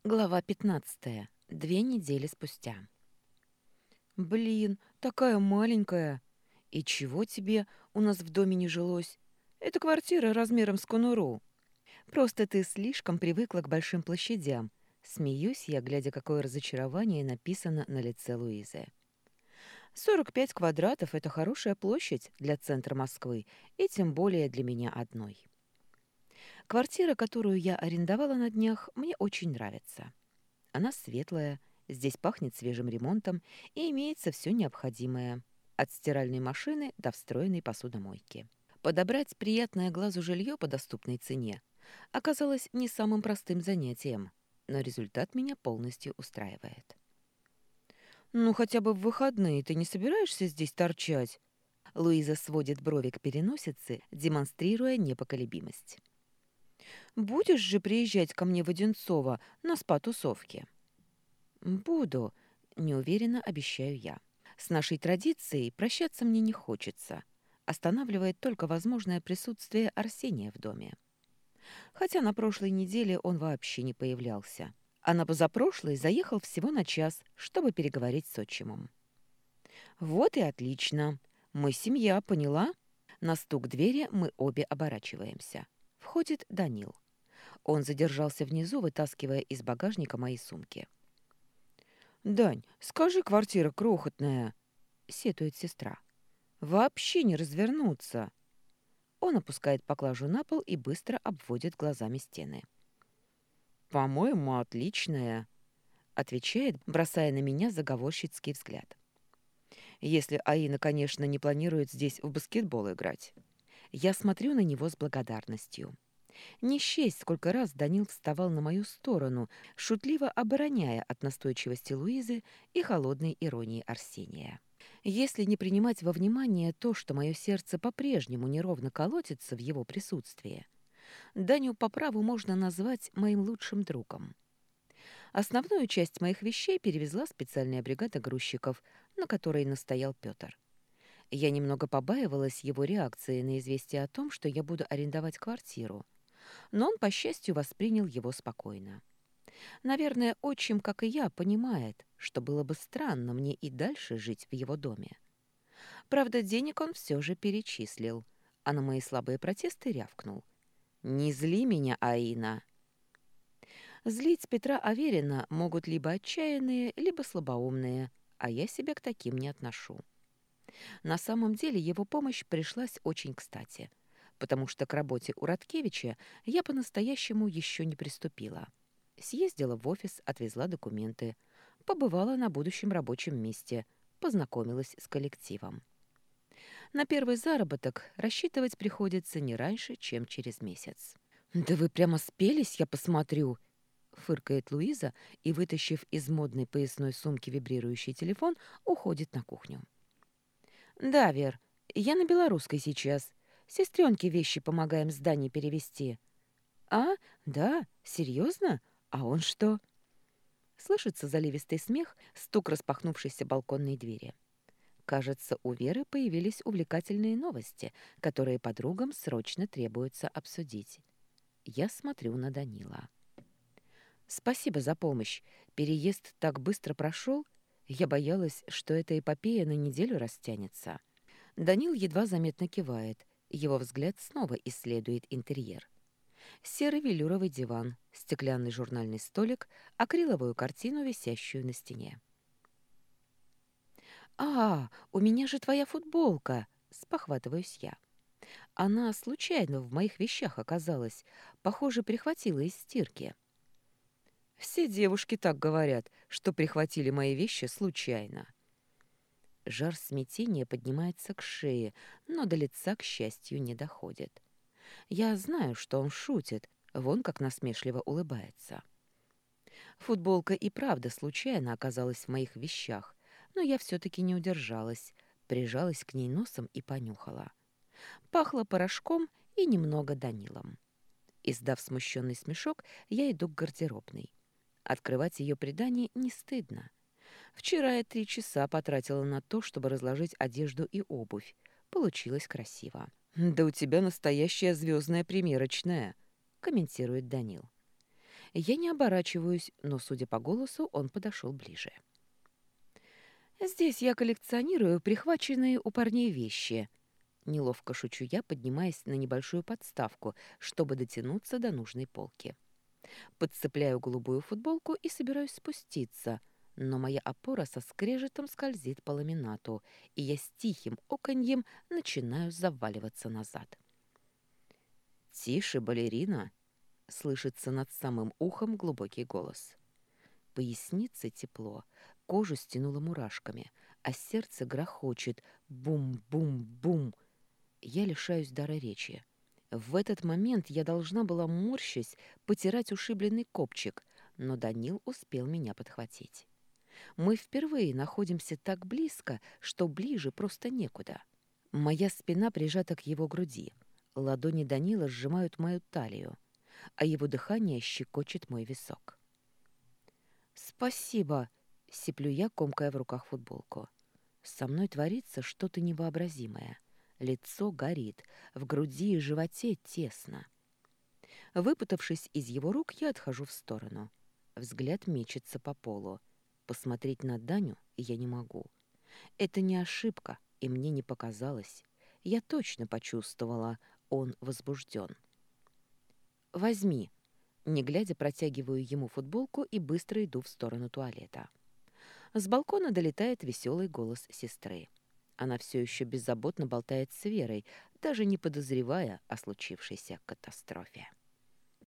Глава 15. 2 недели спустя. «Блин, такая маленькая! И чего тебе у нас в доме не жилось? Это квартира размером с конуру. Просто ты слишком привыкла к большим площадям». Смеюсь я, глядя, какое разочарование написано на лице Луизы. 45 квадратов — это хорошая площадь для центра Москвы, и тем более для меня одной. Квартира, которую я арендовала на днях, мне очень нравится. Она светлая, здесь пахнет свежим ремонтом и имеется все необходимое. От стиральной машины до встроенной посудомойки. Подобрать приятное глазу жилье по доступной цене оказалось не самым простым занятием, но результат меня полностью устраивает. «Ну, хотя бы в выходные ты не собираешься здесь торчать?» Луиза сводит брови к переносице, демонстрируя непоколебимость. «Будешь же приезжать ко мне в Одинцово на спа-тусовки?» «Буду», — неуверенно обещаю я. «С нашей традицией прощаться мне не хочется. Останавливает только возможное присутствие Арсения в доме. Хотя на прошлой неделе он вообще не появлялся. А на позапрошлой заехал всего на час, чтобы переговорить с отчимом». «Вот и отлично. Мы семья, поняла?» На стук двери мы обе оборачиваемся. Входит Данил. Он задержался внизу, вытаскивая из багажника мои сумки. «Дань, скажи, квартира крохотная», — сетует сестра. «Вообще не развернуться». Он опускает поклажу на пол и быстро обводит глазами стены. «По-моему, отличная», — отвечает, бросая на меня заговорщицкий взгляд. «Если Аина, конечно, не планирует здесь в баскетбол играть». Я смотрю на него с благодарностью. Не счесть, сколько раз Данил вставал на мою сторону, шутливо обороняя от настойчивости Луизы и холодной иронии Арсения. Если не принимать во внимание то, что мое сердце по-прежнему неровно колотится в его присутствии, Даню по праву можно назвать моим лучшим другом. Основную часть моих вещей перевезла специальная бригада грузчиков, на которой настоял Петр. Я немного побаивалась его реакции на известие о том, что я буду арендовать квартиру, но он, по счастью, воспринял его спокойно. Наверное, отчим, как и я, понимает, что было бы странно мне и дальше жить в его доме. Правда, денег он все же перечислил, а на мои слабые протесты рявкнул. «Не зли меня, Аина!» Злить Петра Аверина могут либо отчаянные, либо слабоумные, а я себя к таким не отношу. На самом деле его помощь пришлась очень кстати, потому что к работе у Радкевича я по-настоящему еще не приступила. Съездила в офис, отвезла документы, побывала на будущем рабочем месте, познакомилась с коллективом. На первый заработок рассчитывать приходится не раньше, чем через месяц. «Да вы прямо спелись, я посмотрю!» — фыркает Луиза и, вытащив из модной поясной сумки вибрирующий телефон, уходит на кухню. «Да, Вер, я на белорусской сейчас. Сестренке вещи помогаем с Даней перевести». «А? Да? Серьезно? А он что?» Слышится заливистый смех, стук распахнувшейся балконной двери. Кажется, у Веры появились увлекательные новости, которые подругам срочно требуется обсудить. Я смотрю на Данила. «Спасибо за помощь. Переезд так быстро прошел. Я боялась, что эта эпопея на неделю растянется». Данил едва заметно кивает. Его взгляд снова исследует интерьер. Серый велюровый диван, стеклянный журнальный столик, акриловую картину, висящую на стене. «А, у меня же твоя футболка!» — спохватываюсь я. Она случайно в моих вещах оказалась. Похоже, прихватила из стирки. Все девушки так говорят, что прихватили мои вещи случайно. Жар смятения поднимается к шее, но до лица, к счастью, не доходит. Я знаю, что он шутит, вон как насмешливо улыбается. Футболка и правда случайно оказалась в моих вещах, но я все-таки не удержалась, прижалась к ней носом и понюхала. Пахло порошком и немного Данилом. Издав смущенный смешок, я иду к гардеробной. Открывать ее при Дане не стыдно. Вчера я 3 часа потратила на то, чтобы разложить одежду и обувь. Получилось красиво. «Да у тебя настоящая звездная примерочная», — комментирует Данил. Я не оборачиваюсь, но, судя по голосу, он подошел ближе. «Здесь я коллекционирую прихваченные у парней вещи». Неловко шучу я, поднимаясь на небольшую подставку, чтобы дотянуться до нужной полки. Подцепляю голубую футболку и собираюсь спуститься, но моя опора со скрежетом скользит по ламинату, и я с тихим оканьем начинаю заваливаться назад. «Тише, балерина!» — слышится над самым ухом глубокий голос. Пояснице тепло, кожу стянуло мурашками, а сердце грохочет бум-бум-бум. Я лишаюсь дара речи. В этот момент я должна была, морщась, потирать ушибленный копчик, но Данил успел меня подхватить. Мы впервые находимся так близко, что ближе просто некуда. Моя спина прижата к его груди. Ладони Данила сжимают мою талию, а его дыхание щекочет мой висок. «Спасибо!» — сиплю я, комкая в руках футболку. Со мной творится что-то невообразимое. Лицо горит, в груди и животе тесно. Выпутавшись из его рук, я отхожу в сторону. Взгляд мечется по полу. Посмотреть на Даню я не могу. Это не ошибка, и мне не показалось. Я точно почувствовала, он возбужден. «Возьми!» Не глядя, протягиваю ему футболку и быстро иду в сторону туалета. С балкона долетает веселый голос сестры. Она все еще беззаботно болтает с Верой, даже не подозревая о случившейся катастрофе.